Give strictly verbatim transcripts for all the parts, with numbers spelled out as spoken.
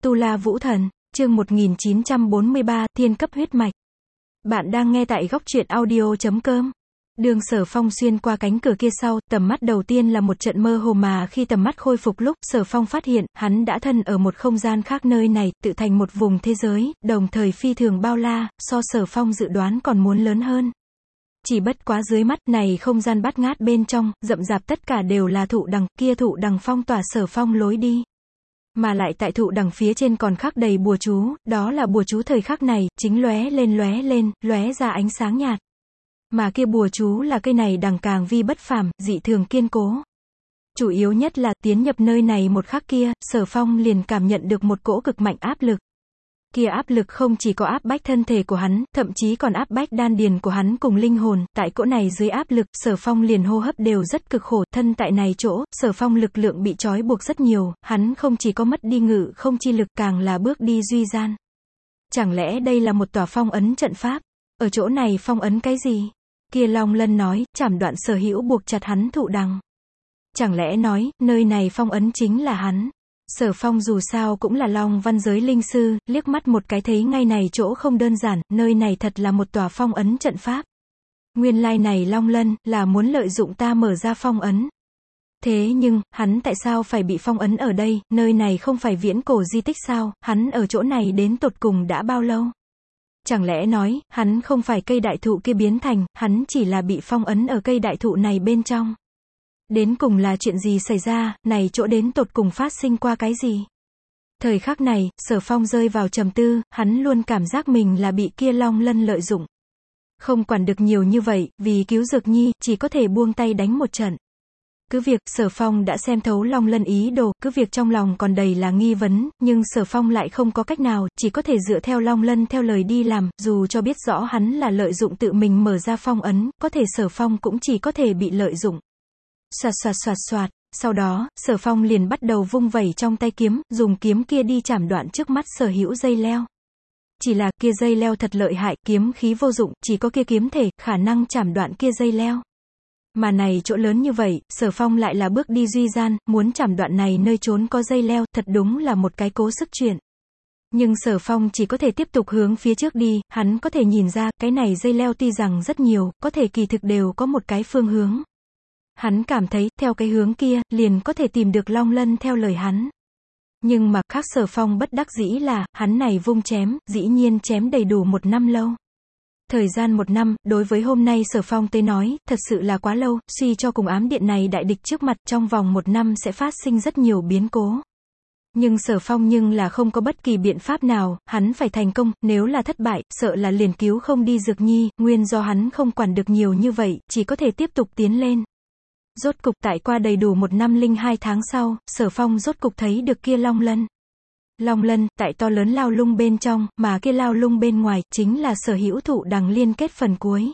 Tu La Vũ Thần, chương một nghìn chín trăm bốn mươi ba, Thiên cấp huyết mạch. Bạn đang nghe tại góc truyện audio chấm com. Đường Sở Phong xuyên qua cánh cửa kia sau, tầm mắt đầu tiên là một trận mơ hồ mà khi tầm mắt khôi phục lúc, Sở Phong phát hiện, hắn đã thân ở một không gian khác, nơi này, tự thành một vùng thế giới, đồng thời phi thường bao la, so Sở Phong dự đoán còn muốn lớn hơn. Chỉ bất quá dưới mắt này không gian bát ngát bên trong, rậm rạp tất cả đều là thụ đằng, kia thụ đằng phong tỏa Sở Phong lối đi. Mà lại tại thụ đằng phía trên còn khắc đầy bùa chú, đó là bùa chú thời khắc này, chính lóe lên lóe lên, lóe ra ánh sáng nhạt. Mà kia bùa chú là cây này đằng càng vi bất phàm, dị thường kiên cố. Chủ yếu nhất là, tiến nhập nơi này một khắc kia, Sở Phong liền cảm nhận được một cỗ cực mạnh áp lực. Kia áp lực không chỉ có áp bách thân thể của hắn, thậm chí còn áp bách đan điền của hắn cùng linh hồn, tại cỗ này dưới áp lực, Sở Phong liền hô hấp đều rất cực khổ, thân tại này chỗ, Sở Phong lực lượng bị trói buộc rất nhiều, hắn không chỉ có mất đi ngự không chi lực càng là bước đi duy gian. Chẳng lẽ đây là một tòa phong ấn trận pháp? Ở chỗ này phong ấn cái gì? Kia Long Lân nói, chảm đoạn sở hữu buộc chặt hắn thụ đằng. Chẳng lẽ nói, nơi này phong ấn chính là hắn? Sở Phong dù sao cũng là Long Văn giới linh sư, liếc mắt một cái thấy ngay này chỗ không đơn giản, nơi này thật là một tòa phong ấn trận pháp. Nguyên lai này Long Lân, là muốn lợi dụng ta mở ra phong ấn. Thế nhưng, hắn tại sao phải bị phong ấn ở đây, nơi này không phải viễn cổ di tích sao, hắn ở chỗ này đến tột cùng đã bao lâu? Chẳng lẽ nói, hắn không phải cây đại thụ kia biến thành, hắn chỉ là bị phong ấn ở cây đại thụ này bên trong. Đến cùng là chuyện gì xảy ra, này chỗ đến tột cùng phát sinh qua cái gì? Thời khắc này, Sở Phong rơi vào trầm tư, hắn luôn cảm giác mình là bị kia Long Lân lợi dụng. Không quản được nhiều như vậy, vì cứu Dược Nhi, chỉ có thể buông tay đánh một trận. Cứ việc, Sở Phong đã xem thấu Long Lân ý đồ, cứ việc trong lòng còn đầy là nghi vấn, nhưng Sở Phong lại không có cách nào, chỉ có thể dựa theo Long Lân theo lời đi làm, dù cho biết rõ hắn là lợi dụng tự mình mở ra phong ấn, có thể Sở Phong cũng chỉ có thể bị lợi dụng. Xoạt xoạt xoạt xoạt, sau đó, Sở Phong liền bắt đầu vung vẩy trong tay kiếm, dùng kiếm kia đi chảm đoạn trước mắt sở hữu dây leo. Chỉ là, kia dây leo thật lợi hại, kiếm khí vô dụng, chỉ có kia kiếm thể, khả năng chảm đoạn kia dây leo. Mà này chỗ lớn như vậy, Sở Phong lại là bước đi duy gian, muốn chảm đoạn này nơi trốn có dây leo, thật đúng là một cái cố sức chuyện. Nhưng Sở Phong chỉ có thể tiếp tục hướng phía trước đi, hắn có thể nhìn ra, cái này dây leo tuy rằng rất nhiều, có thể kỳ thực đều có một cái phương hướng. Hắn cảm thấy, theo cái hướng kia, liền có thể tìm được Long Lân theo lời hắn. Nhưng mà, khác Sở Phong bất đắc dĩ là, hắn này vung chém, dĩ nhiên chém đầy đủ một năm lâu. Thời gian một năm, đối với hôm nay Sở Phong tới nói, thật sự là quá lâu, suy cho cùng ám điện này đại địch trước mặt, trong vòng một năm sẽ phát sinh rất nhiều biến cố. Nhưng Sở Phong nhưng là không có bất kỳ biện pháp nào, hắn phải thành công, nếu là thất bại, sợ là liền cứu không đi Dược Nhi, nguyên do hắn không quản được nhiều như vậy, chỉ có thể tiếp tục tiến lên. Rốt cục tại qua đầy đủ một năm linh hai tháng sau, Sở Phong rốt cục thấy được kia Long Lân. Long Lân, tại to lớn lao lung bên trong, mà kia lao lung bên ngoài, chính là sở hữu thụ đằng liên kết phần cuối.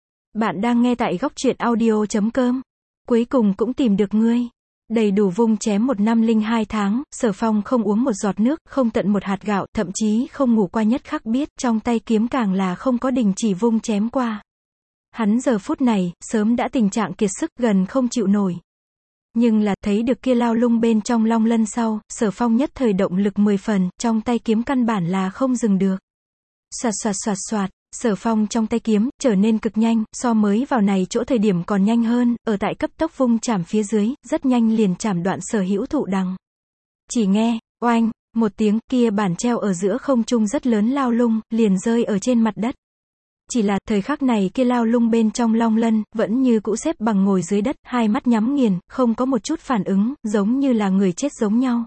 Bạn đang nghe tại góc truyện audio chấm com. Cuối cùng cũng tìm được ngươi. Đầy đủ vung chém một năm linh hai tháng, Sở Phong không uống một giọt nước, không tận một hạt gạo, thậm chí không ngủ qua nhất khắc biết, trong tay kiếm càng là không có đình chỉ vung chém qua. Hắn giờ phút này, sớm đã tình trạng kiệt sức, gần không chịu nổi. Nhưng là, thấy được kia lao lung bên trong Long Lân sau, Sở Phong nhất thời động lực mười phần, trong tay kiếm căn bản là không dừng được. Xoạt xoạt xoạt xoạt, Sở Phong trong tay kiếm, trở nên cực nhanh, so mới vào này chỗ thời điểm còn nhanh hơn, ở tại cấp tốc vung chảm phía dưới, rất nhanh liền chảm đoạn sở hữu thụ đằng. Chỉ nghe, oanh, một tiếng, kia bản treo ở giữa không trung rất lớn lao lung, liền rơi ở trên mặt đất. Chỉ là, thời khắc này kia lao lung bên trong Long Lân, vẫn như cũ xếp bằng ngồi dưới đất, hai mắt nhắm nghiền, không có một chút phản ứng, giống như là người chết giống nhau.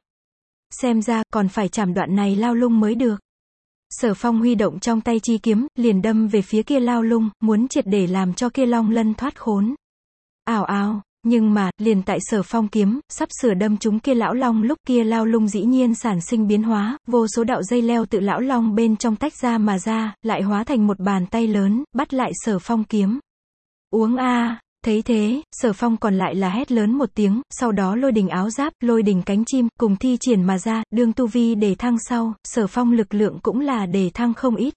Xem ra, còn phải chảm đoạn này lao lung mới được. Sở Phong huy động trong tay chi kiếm, liền đâm về phía kia lao lung, muốn triệt để làm cho kia Long Lân thoát khốn. Ào ào, nhưng mà, liền tại Sở Phong kiếm, sắp sửa đâm trúng kia lão long lúc kia lao lung dĩ nhiên sản sinh biến hóa, vô số đạo dây leo tự lão long bên trong tách ra mà ra, lại hóa thành một bàn tay lớn, bắt lại Sở Phong kiếm. Uống a, à. Thấy thế, Sở Phong còn lại là hét lớn một tiếng, sau đó lôi đình áo giáp, lôi đình cánh chim, cùng thi triển mà ra, đương tu vi đề thăng sau, Sở Phong lực lượng cũng là đề thăng không ít.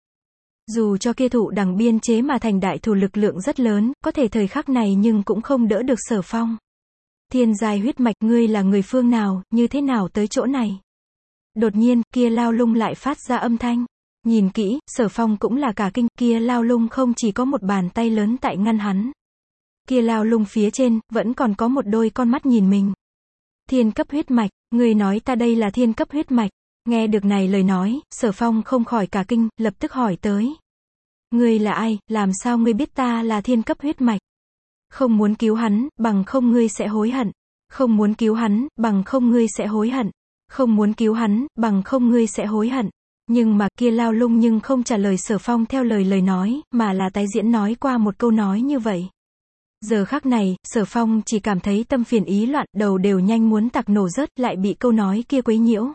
Dù cho kia thụ đằng biên chế mà thành đại thù lực lượng rất lớn, có thể thời khắc này nhưng cũng không đỡ được Sở Phong. Thiên giai huyết mạch, ngươi là người phương nào, như thế nào tới chỗ này? Đột nhiên, kia lao lung lại phát ra âm thanh. Nhìn kỹ, Sở Phong cũng là cả kinh, kia lao lung không chỉ có một bàn tay lớn tại ngăn hắn. Kia lao lung phía trên, vẫn còn có một đôi con mắt nhìn mình. Thiên cấp huyết mạch, người nói ta đây là thiên cấp huyết mạch. Nghe được này lời nói, Sở Phong không khỏi cả kinh, lập tức hỏi tới. Ngươi là ai, làm sao ngươi biết ta là thiên cấp huyết mạch? Không muốn cứu hắn, bằng không ngươi sẽ hối hận. Không muốn cứu hắn, bằng không ngươi sẽ hối hận. Không muốn cứu hắn, bằng không ngươi sẽ hối hận. Nhưng mà kia lao lung nhưng không trả lời Sở Phong theo lời lời nói, mà là tái diễn nói qua một câu nói như vậy. Giờ khắc này, Sở Phong chỉ cảm thấy tâm phiền ý loạn, đầu đều nhanh muốn tạc nổ rớt, lại bị câu nói kia quấy nhiễu.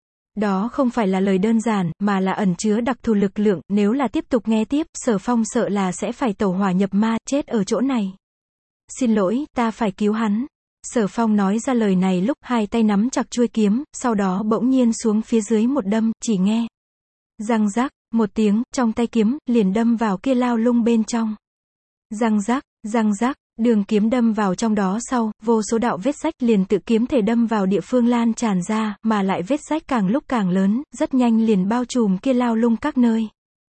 Đó không phải là lời đơn giản, mà là ẩn chứa đặc thù lực lượng, nếu là tiếp tục nghe tiếp, Sở Phong sợ là sẽ phải tẩu hỏa nhập ma, chết ở chỗ này. Xin lỗi, ta phải cứu hắn. Sở Phong nói ra lời này lúc hai tay nắm chặt chuôi kiếm, sau đó bỗng nhiên xuống phía dưới một đâm, chỉ nghe. Răng rác, một tiếng, trong tay kiếm, liền đâm vào kia lao lung bên trong. Răng rác, răng rác, đường kiếm đâm vào trong đó sau, vô số đạo vết rách liền tự kiếm thể đâm vào địa phương lan tràn ra, mà lại vết rách càng lúc càng lớn, rất nhanh liền bao trùm kia lao lung các nơi.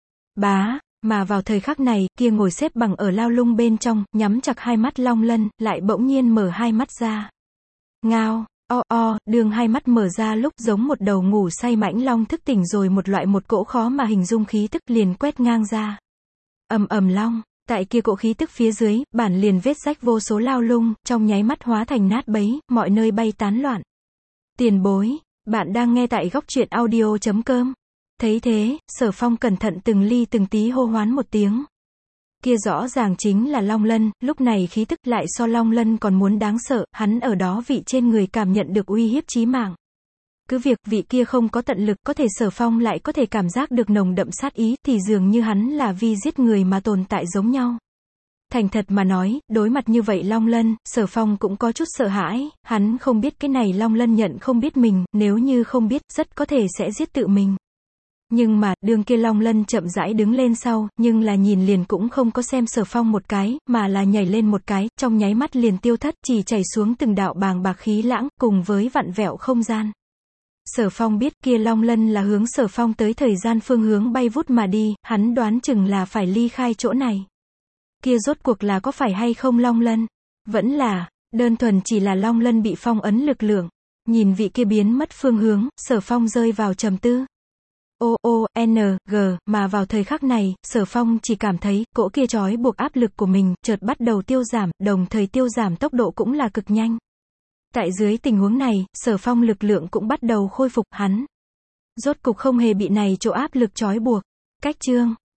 Bá, mà vào thời khắc này, kia ngồi xếp bằng ở lao lung bên trong, nhắm chặt hai mắt Long Lân, lại bỗng nhiên mở hai mắt ra. Ngao, o o, đường hai mắt mở ra lúc giống một đầu ngủ say mãnh long thức tỉnh rồi một loại một cỗ khó mà hình dung khí tức liền quét ngang ra. Ầm ầm long. Tại kia cỗ khí tức phía dưới, bản liền vết rách vô số lao lung, trong nháy mắt hóa thành nát bấy, mọi nơi bay tán loạn. Tiền bối, bạn đang nghe tại góc truyện audio chấm com. Thấy thế, Sở Phong cẩn thận từng ly từng tí hô hoán một tiếng. Kia rõ ràng chính là Long Lân, lúc này khí tức lại so Long Lân còn muốn đáng sợ, hắn ở đó vị trên người cảm nhận được uy hiếp chí mạng. Cứ việc vị kia không có tận lực, có thể Sở Phong lại có thể cảm giác được nồng đậm sát ý, thì dường như hắn là vì giết người mà tồn tại giống nhau. Thành thật mà nói, đối mặt như vậy Long Lân, Sở Phong cũng có chút sợ hãi, hắn không biết cái này Long Lân nhận không biết mình, nếu như không biết, rất có thể sẽ giết tự mình. Nhưng mà, đường kia Long Lân chậm rãi đứng lên sau, nhưng là nhìn liền cũng không có xem Sở Phong một cái, mà là nhảy lên một cái, trong nháy mắt liền tiêu thất, chỉ chảy xuống từng đạo bàng bạc khí lãng, cùng với vặn vẹo không gian. Sở Phong biết kia Long Lân là hướng Sở Phong tới thời gian phương hướng bay vút mà đi, hắn đoán chừng là phải ly khai chỗ này. Kia rốt cuộc là có phải hay không Long Lân? Vẫn là, đơn thuần chỉ là Long Lân bị phong ấn lực lượng. Nhìn vị kia biến mất phương hướng, Sở Phong rơi vào trầm tư. O O N G, mà vào thời khắc này, Sở Phong chỉ cảm thấy, cỗ kia trói buộc áp lực của mình, chợt bắt đầu tiêu giảm, đồng thời tiêu giảm tốc độ cũng là cực nhanh. Tại dưới tình huống này, Sở Phong lực lượng cũng bắt đầu khôi phục, hắn rốt cục không hề bị này chỗ áp lực trói buộc. Cách chương